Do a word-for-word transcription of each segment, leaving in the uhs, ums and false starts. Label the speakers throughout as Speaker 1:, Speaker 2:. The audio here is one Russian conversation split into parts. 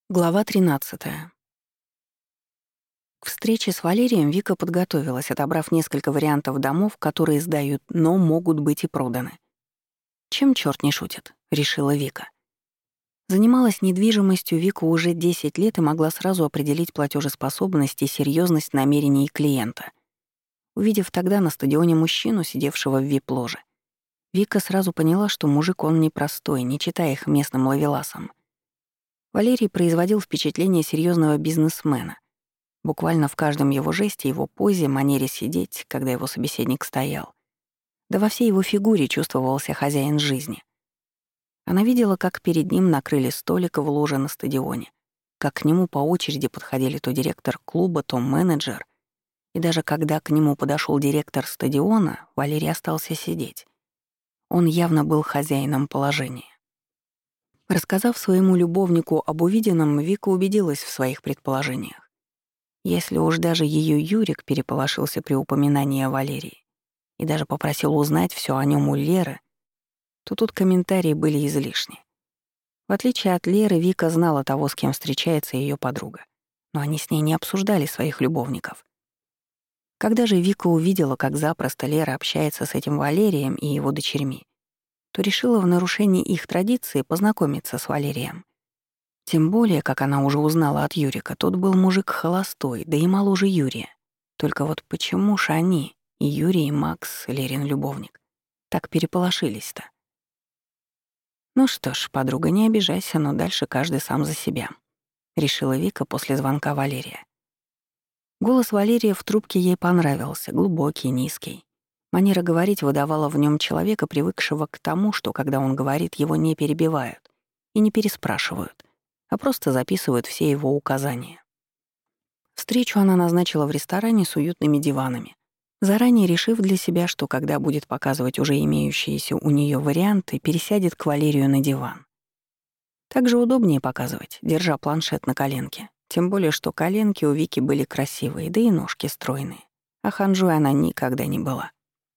Speaker 1: Глава тринадцатая. К встрече с Валерием Вика подготовилась, отобрав несколько вариантов домов, которые сдают, но могут быть и проданы. «Чем чёрт не шутит?» — решила Вика. Занималась недвижимостью Вика уже десять лет и могла сразу определить платежеспособность и серьезность намерений клиента. Увидев тогда на стадионе мужчину, сидевшего в вип-ложе, Вика сразу поняла, что мужик он непростой, не читая их местным ловеласам. Валерий производил впечатление серьезного бизнесмена. Буквально в каждом его жесте, его позе, манере сидеть, когда его собеседник стоял. Да во всей его фигуре чувствовался хозяин жизни. Она видела, как перед ним накрыли столик в ложе на стадионе, как к нему по очереди подходили то директор клуба, то менеджер. И даже когда к нему подошел директор стадиона, Валерий остался сидеть. Он явно был хозяином положения. Рассказав своему любовнику об увиденном, Вика убедилась в своих предположениях. Если уж даже ее Юрик переполошился при упоминании о Валерии и даже попросил узнать все о нем у Леры, то тут комментарии были излишни. В отличие от Леры, Вика знала того, с кем встречается ее подруга, но они с ней не обсуждали своих любовников. Когда же Вика увидела, как запросто Лера общается с этим Валерием и его дочерьми, то решила в нарушении их традиции познакомиться с Валерием. Тем более, как она уже узнала от Юрика, тот был мужик холостой, да и моложе Юрия. Только вот почему ж они, и Юрий, и Макс, Лерин любовник, так переполошились-то? Ну что ж, подруга, не обижайся, но дальше каждый сам за себя, решила Вика после звонка Валерия. Голос Валерия в трубке ей понравился, глубокий, низкий. Манера говорить выдавала в нем человека, привыкшего к тому, что, когда он говорит, его не перебивают и не переспрашивают, а просто записывают все его указания. Встречу она назначила в ресторане с уютными диванами, заранее решив для себя, что когда будет показывать уже имеющиеся у нее варианты, пересядет к Валерию на диван. Также удобнее показывать, держа планшет на коленке, тем более что коленки у Вики были красивые, да и ножки стройные, а ханжой она никогда не была.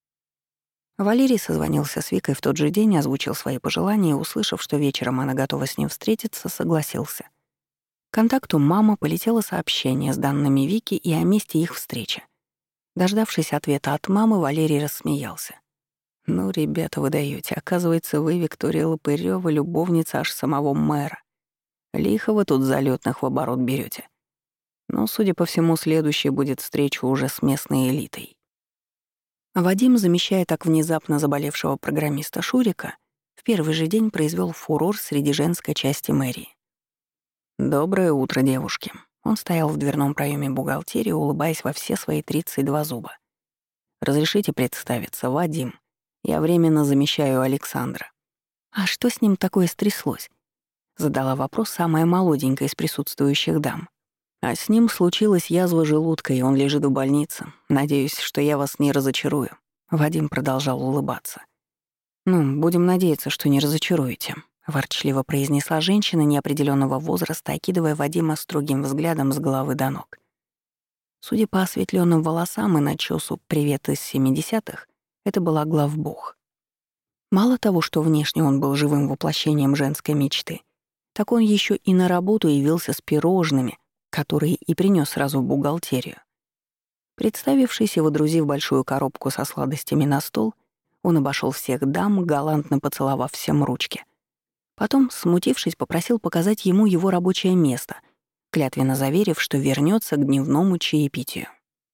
Speaker 1: Валерий созвонился с Викой в тот же день, озвучил свои пожелания и, услышав, что вечером она готова с ним встретиться, согласился. К контакту мама полетело сообщение с данными Вики и о месте их встречи. Дождавшись ответа от мамы, Валерий рассмеялся. «Ну, ребята, вы даёте. Оказывается, вы, Виктория Лопырёва, любовница аж самого мэра. Лихо вы тут залетных в оборот берете. Но, судя по всему, следующей будет встреча уже с местной элитой». Вадим, замещая так внезапно заболевшего программиста Шурика, в первый же день произвел фурор среди женской части мэрии. «Доброе утро, девушки». Он стоял в дверном проеме бухгалтерии, улыбаясь во все свои тридцать два зуба. «Разрешите представиться, Вадим. Я временно замещаю Александра». «А что с ним такое стряслось?» — задала вопрос самая молоденькая из присутствующих дам. «А с ним случилась язва желудка, и он лежит в больнице. Надеюсь, что я вас не разочарую». Вадим продолжал улыбаться. «Ну, будем надеяться, что не разочаруете», — ворчливо произнесла женщина неопределенного возраста, окидывая Вадима строгим взглядом с головы до ног. Судя по осветленным волосам и начесу «Привет из семидесятых», это была главбух. Мало того, что внешне он был живым воплощением женской мечты, так он еще и на работу явился с пирожными, которые и принес сразу в бухгалтерию. Представившись и водрузив большую коробку со сладостями на стол, он обошел всех дам, галантно поцеловав всем ручки. Потом, смутившись, попросил показать ему его рабочее место, клятвенно заверив, что вернется к дневному чаепитию.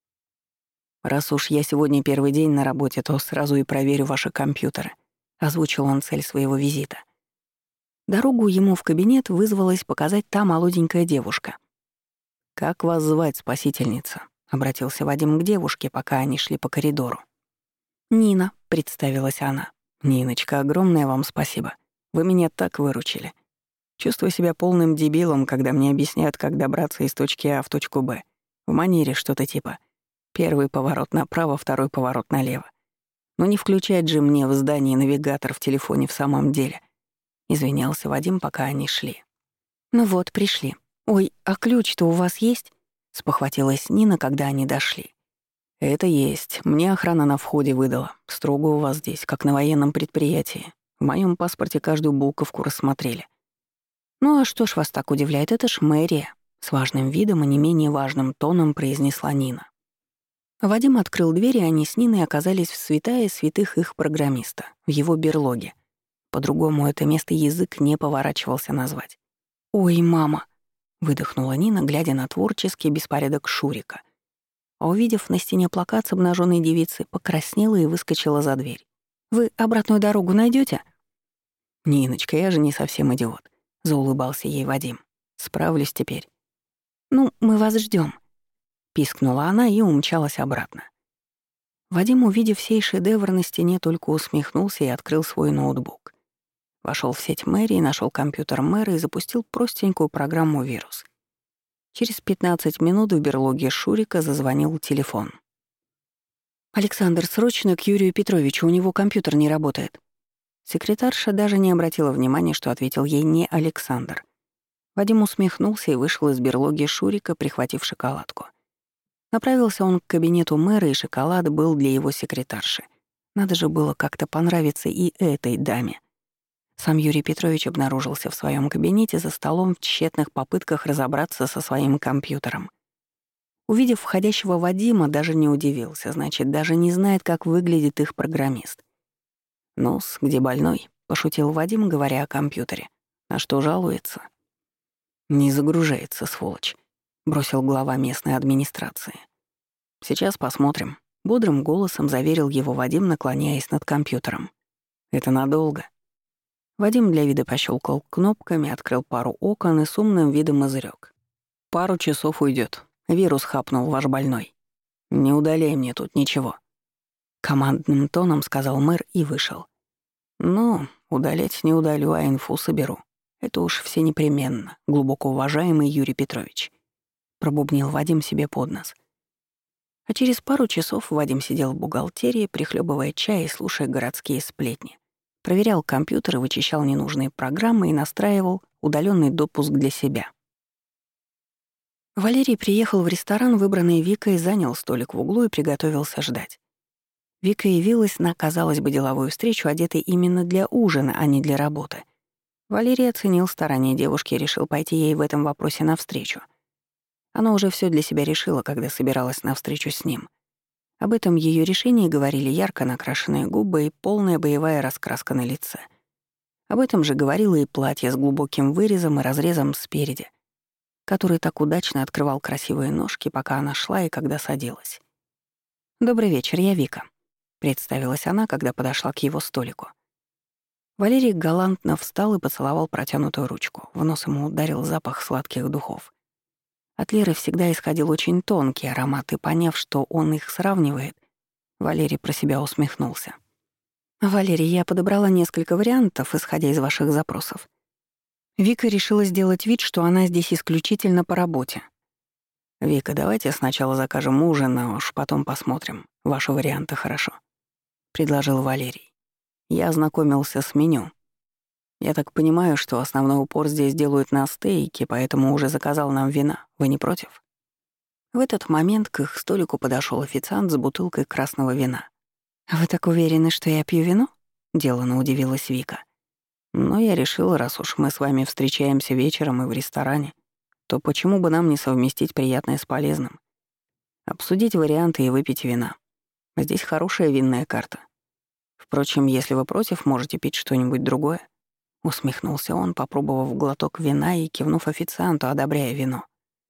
Speaker 1: «Раз уж я сегодня первый день на работе, то сразу и проверю ваши компьютеры», — озвучил он цель своего визита. Дорогу ему в кабинет вызвалась показать та молоденькая девушка. «Как вас звать, спасительница?» — обратился Вадим к девушке, пока они шли по коридору. «Нина», — представилась она. «Ниночка, огромное вам спасибо. Вы меня так выручили. Чувствую себя полным дебилом, когда мне объясняют, как добраться из точки А в точку Б. В манере что-то типа первый поворот направо, второй поворот налево. Но не включать же мне в здании навигатор в телефоне в самом деле». Извинялся Вадим, пока они шли. «Ну вот, пришли. Ой, а ключ-то у вас есть?» — спохватилась Нина, когда они дошли. «Это есть. Мне охрана на входе выдала. Строго у вас здесь, как на военном предприятии. В моем паспорте каждую буковку рассмотрели». «Ну а что ж вас так удивляет? Это ж мэрия», — с важным видом и не менее важным тоном произнесла Нина. Вадим открыл дверь, и они с Ниной оказались в святая святых их программиста, в его берлоге. По-другому это место язык не поворачивался назвать. «Ой, мама!» — выдохнула Нина, глядя на творческий беспорядок Шурика. А увидев на стене плакат с обнаженной девицей, покраснела и выскочила за дверь. «Вы обратную дорогу найдете? «Ниночка, я же не совсем идиот», — заулыбался ей Вадим. «Справлюсь теперь». «Ну, мы вас ждем, пискнула она и умчалась обратно. Вадим, увидев сей шедевр на стене, только усмехнулся и открыл свой ноутбук. Вошел в сеть мэрии, нашел компьютер мэра и запустил простенькую программу «Вирус». Через пятнадцать минут в берлоге Шурика зазвонил телефон. «Александр, срочно к Юрию Петровичу, у него компьютер не работает». Секретарша даже не обратила внимания, что ответил ей не Александр. Вадим усмехнулся и вышел из берлоги Шурика, прихватив шоколадку. Направился он к кабинету мэра, и шоколад был для его секретарши. Надо же было как-то понравиться и этой даме. Сам Юрий Петрович обнаружился в своем кабинете за столом в тщетных попытках разобраться со своим компьютером. Увидев входящего Вадима, даже не удивился, значит, даже не знает, как выглядит их программист. «Ну-с, где больной?» — пошутил Вадим, говоря о компьютере. «На что жалуется?» «Не загружается, сволочь», — бросил глава местной администрации. «Сейчас посмотрим», — бодрым голосом заверил его Вадим, наклоняясь над компьютером. «Это надолго». Вадим для вида пощелкал кнопками, открыл пару окон и с умным видом изрёк: «Пару часов уйдет. Вирус хапнул ваш больной. Не удаляй мне тут ничего». Командным тоном сказал мэр и вышел. «Ну, удалять не удалю, а инфу соберу. Это уж все непременно, глубоко уважаемый Юрий Петрович», — пробубнил Вадим себе под нос. А через пару часов Вадим сидел в бухгалтерии, прихлебывая чай и слушая городские сплетни. Проверял компьютер и вычищал ненужные программы и настраивал удаленный допуск для себя. Валерий приехал в ресторан, выбранный Викой, занял столик в углу и приготовился ждать. Вика явилась на, казалось бы, деловую встречу, одетой именно для ужина, а не для работы. Валерий оценил старания девушки и решил пойти ей в этом вопросе навстречу. Она уже все для себя решила, когда собиралась на встречу с ним. Об этом ее решении говорили ярко накрашенные губы и полная боевая раскраска на лице. Об этом же говорило и платье с глубоким вырезом и разрезом спереди, который так удачно открывал красивые ножки, пока она шла и когда садилась. «Добрый вечер, я Вика», — представилась она, когда подошла к его столику. Валерий галантно встал и поцеловал протянутую ручку. В нос ему ударил запах сладких духов. От Леры всегда исходил очень тонкий аромат, и, поняв, что он их сравнивает, Валерий про себя усмехнулся. «Валерий, я подобрала несколько вариантов, исходя из ваших запросов. Вика решила сделать вид, что она здесь исключительно по работе. Вика, давайте сначала закажем ужин, а уж потом посмотрим. Ваши варианты хорошо», — предложил Валерий. «Я ознакомился с меню. Я так понимаю, что основной упор здесь делают на стейки, поэтому уже заказал нам вина. Вы не против?» В этот момент к их столику подошел официант с бутылкой красного вина. «Вы так уверены, что я пью вино?» — делано удивилась Вика. «Но я решила, раз уж мы с вами встречаемся вечером и в ресторане, то почему бы нам не совместить приятное с полезным? Обсудить варианты и выпить вина. Здесь хорошая винная карта. Впрочем, если вы против, можете пить что-нибудь другое». Усмехнулся он, попробовав глоток вина и кивнув официанту, одобряя вино.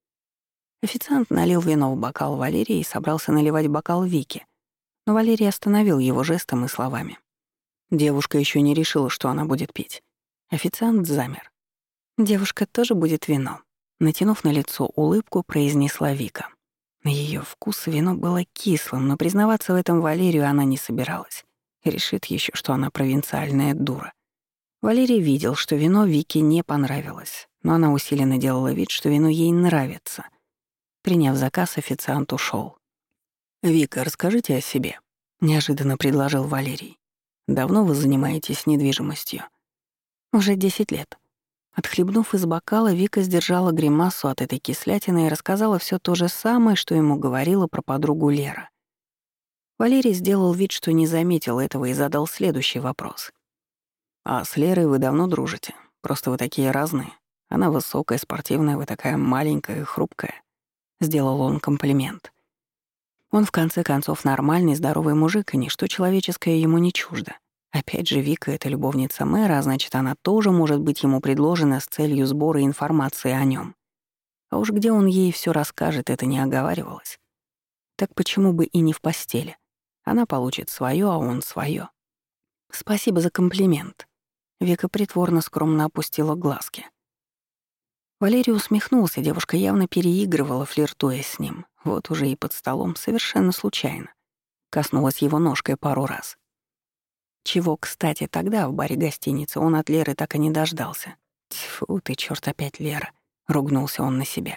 Speaker 1: Официант налил вино в бокал Валерии и собрался наливать бокал Вике, но Валерий остановил его жестом и словами. Девушка еще не решила, что она будет пить. Официант замер. «Девушка тоже будет вино», — натянув на лицо улыбку, произнесла Вика. На ее вкус вино было кислым, но признаваться в этом Валерию она не собиралась. Решит еще, что она провинциальная дура. Валерий видел, что вино Вике не понравилось, но она усиленно делала вид, что вино ей нравится. Приняв заказ, официант ушел. «Вика, расскажите о себе», — неожиданно предложил Валерий. «Давно вы занимаетесь недвижимостью?» «Уже десять лет». Отхлебнув из бокала, Вика сдержала гримасу от этой кислятины и рассказала все то же самое, что ему говорила про подругу Лера. Валерий сделал вид, что не заметил этого, и задал следующий вопрос. «А с Лерой вы давно дружите? Просто вы такие разные. Она высокая, спортивная, вы такая маленькая и хрупкая. Сделал он комплимент. Он, в конце концов, нормальный, здоровый мужик, и ничто человеческое ему не чуждо. Опять же, Вика — это любовница мэра, а значит, она тоже может быть ему предложена с целью сбора информации о нем. А уж где он ей все расскажет, это не оговаривалось. Так почему бы и не в постели? Она получит свое, а он свое. Спасибо за комплимент. Вика притворно скромно опустила глазки. Валерий усмехнулся, девушка явно переигрывала, флиртуя с ним. Вот уже и под столом, совершенно случайно. Коснулась его ножкой пару раз. Чего, кстати, тогда в баре гостиницы он от Леры так и не дождался. Тьфу ты, чёрт, опять Лера. Ругнулся он на себя.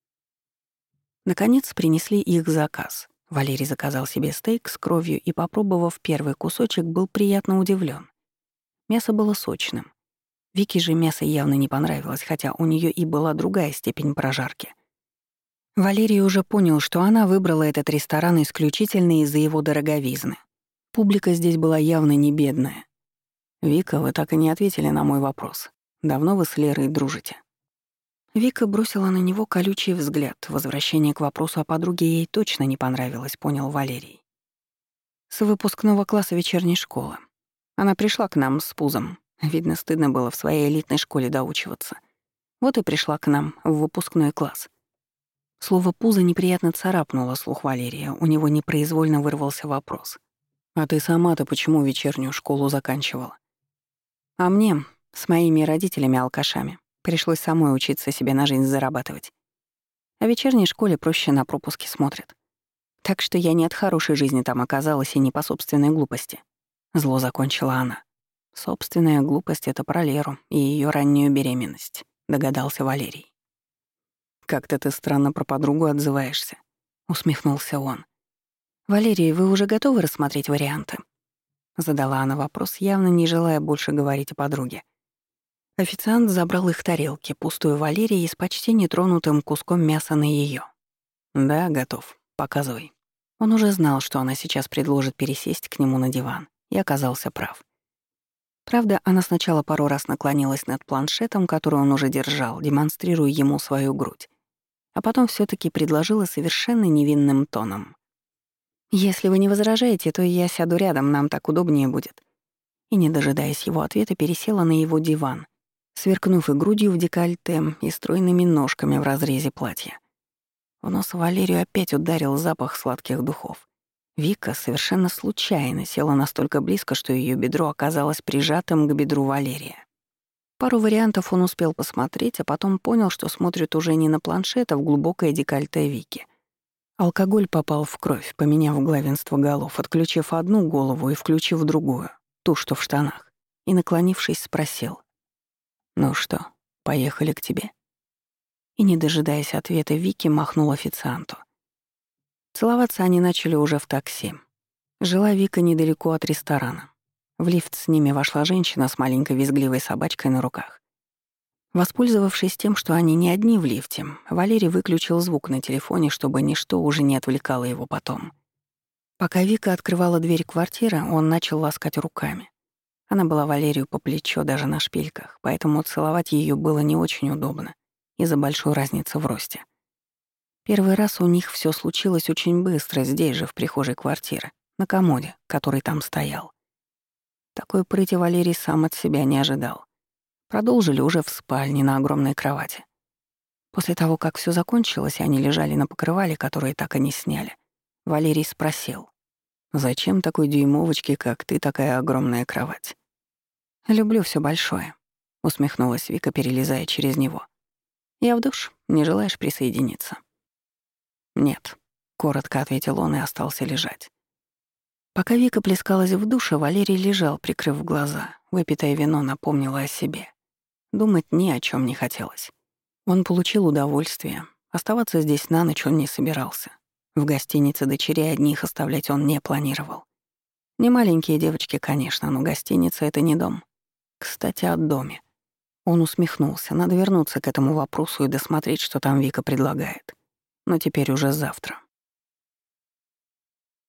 Speaker 1: Наконец принесли их заказ. Валерий заказал себе стейк с кровью и, попробовав первый кусочек, был приятно удивлен. Мясо было сочным. Вике же мясо явно не понравилось, хотя у нее и была другая степень прожарки. Валерий уже понял, что она выбрала этот ресторан исключительно из-за его дороговизны. Публика здесь была явно не бедная. «Вика, вы так и не ответили на мой вопрос. Давно вы с Лерой дружите?» Вика бросила на него колючий взгляд. Возвращение к вопросу о подруге ей точно не понравилось, понял Валерий. С выпускного класса вечерней школы. Она пришла к нам с пузом. Видно, стыдно было в своей элитной школе доучиваться. Вот и пришла к нам в выпускной класс. Слово «пузо» неприятно царапнуло слух Валерия. У него непроизвольно вырвался вопрос. «А ты сама-то почему вечернюю школу заканчивала?» «А мне, с моими родителями-алкашами, пришлось самой учиться себе на жизнь зарабатывать. А в вечерней школе проще на пропуски смотрят. Так что я не от хорошей жизни там оказалась и не по собственной глупости». Зло закончила она. «Собственная глупость — это про Леру и ее раннюю беременность», — догадался Валерий. «Как-то ты странно про подругу отзываешься», — усмехнулся он. «Валерий, вы уже готовы рассмотреть варианты?» Задала она вопрос, явно не желая больше говорить о подруге. Официант забрал их тарелки, пустую Валерии и с почти нетронутым куском мяса на ее. «Да, готов. Показывай». Он уже знал, что она сейчас предложит пересесть к нему на диван, и оказался прав. Правда, она сначала пару раз наклонилась над планшетом, который он уже держал, демонстрируя ему свою грудь, а потом все таки предложила совершенно невинным тоном. «Если вы не возражаете, то я сяду рядом, нам так удобнее будет». И, не дожидаясь его ответа, пересела на его диван, сверкнув и грудью в декольте, и стройными ножками в разрезе платья. В нос Валерию опять ударил запах сладких духов. Вика совершенно случайно села настолько близко, что ее бедро оказалось прижатым к бедру Валерия. Пару вариантов он успел посмотреть, а потом понял, что смотрит уже не на планшет, а в глубокое декольте Вики. Алкоголь попал в кровь, поменяв главенство голов, отключив одну голову и включив другую, ту, что в штанах, и, наклонившись, спросил: «Ну что, поехали к тебе?» И, не дожидаясь ответа, Вики махнул официанту. Целоваться они начали уже в такси. Жила Вика недалеко от ресторана. В лифт с ними вошла женщина с маленькой визгливой собачкой на руках. Воспользовавшись тем, что они не одни в лифте, Валерий выключил звук на телефоне, чтобы ничто уже не отвлекало его потом. Пока Вика открывала дверь квартиры, он начал ласкать руками. Она была Валерию по плечо даже на шпильках, поэтому целовать ее было не очень удобно из-за большой разницы в росте. Первый раз у них все случилось очень быстро, здесь же, в прихожей квартиры, на комоде, который там стоял. Такой прыти Валерий сам от себя не ожидал. Продолжили уже в спальне на огромной кровати. После того, как все закончилось, и они лежали на покрывале, которое так и не сняли, Валерий спросил: «Зачем такой дюймовочке, как ты, такая огромная кровать?» «Люблю все большое», — усмехнулась Вика, перелезая через него. «Я в душ. Не желаешь присоединиться?» «Нет», — коротко ответил он и остался лежать. Пока Вика плескалась в душе, Валерий лежал, прикрыв глаза. Выпитое вино напомнило о себе. Думать ни о чем не хотелось. Он получил удовольствие. Оставаться здесь на ночь он не собирался. В гостинице дочерей одних оставлять он не планировал. Не маленькие девочки, конечно, но гостиница — это не дом. Кстати, о доме. Он усмехнулся. Надо вернуться к этому вопросу и досмотреть, что там Вика предлагает. Но теперь уже завтра.